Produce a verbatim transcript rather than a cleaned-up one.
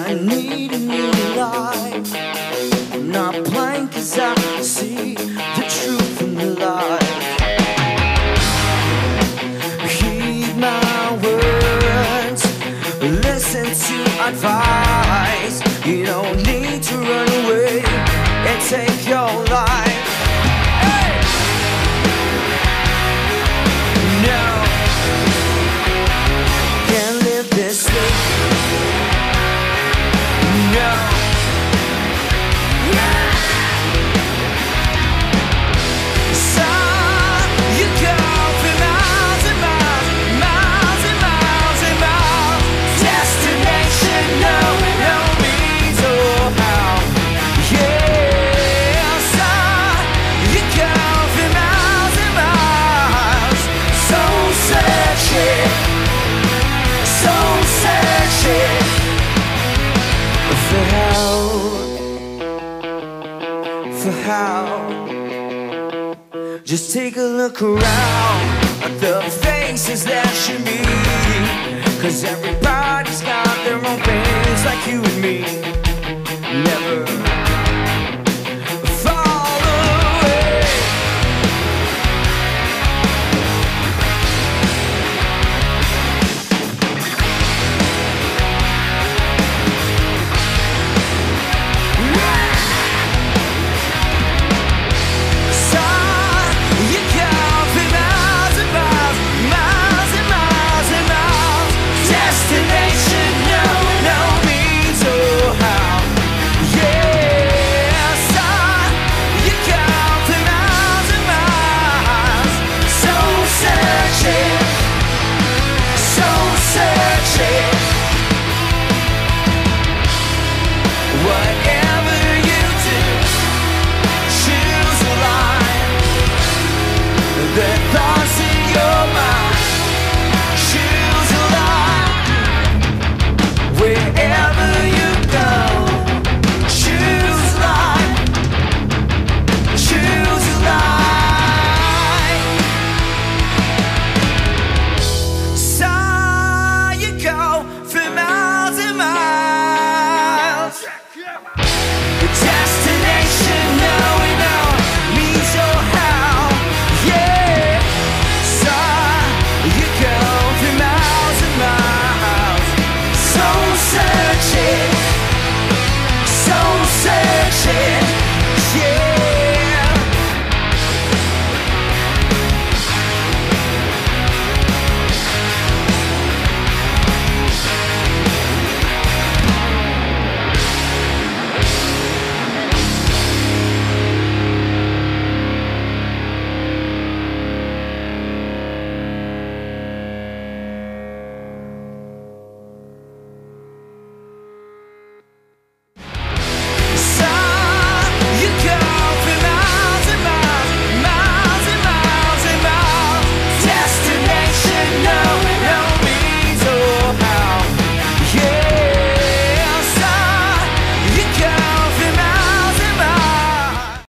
I need a new life. I'm not blind cause I see the truth in the light. Heed my words, listen to advice. You don't need to run away and take your life. Hey! No, can't live this way. No. For how? Just take a look around at the faces that you meet, cause everybody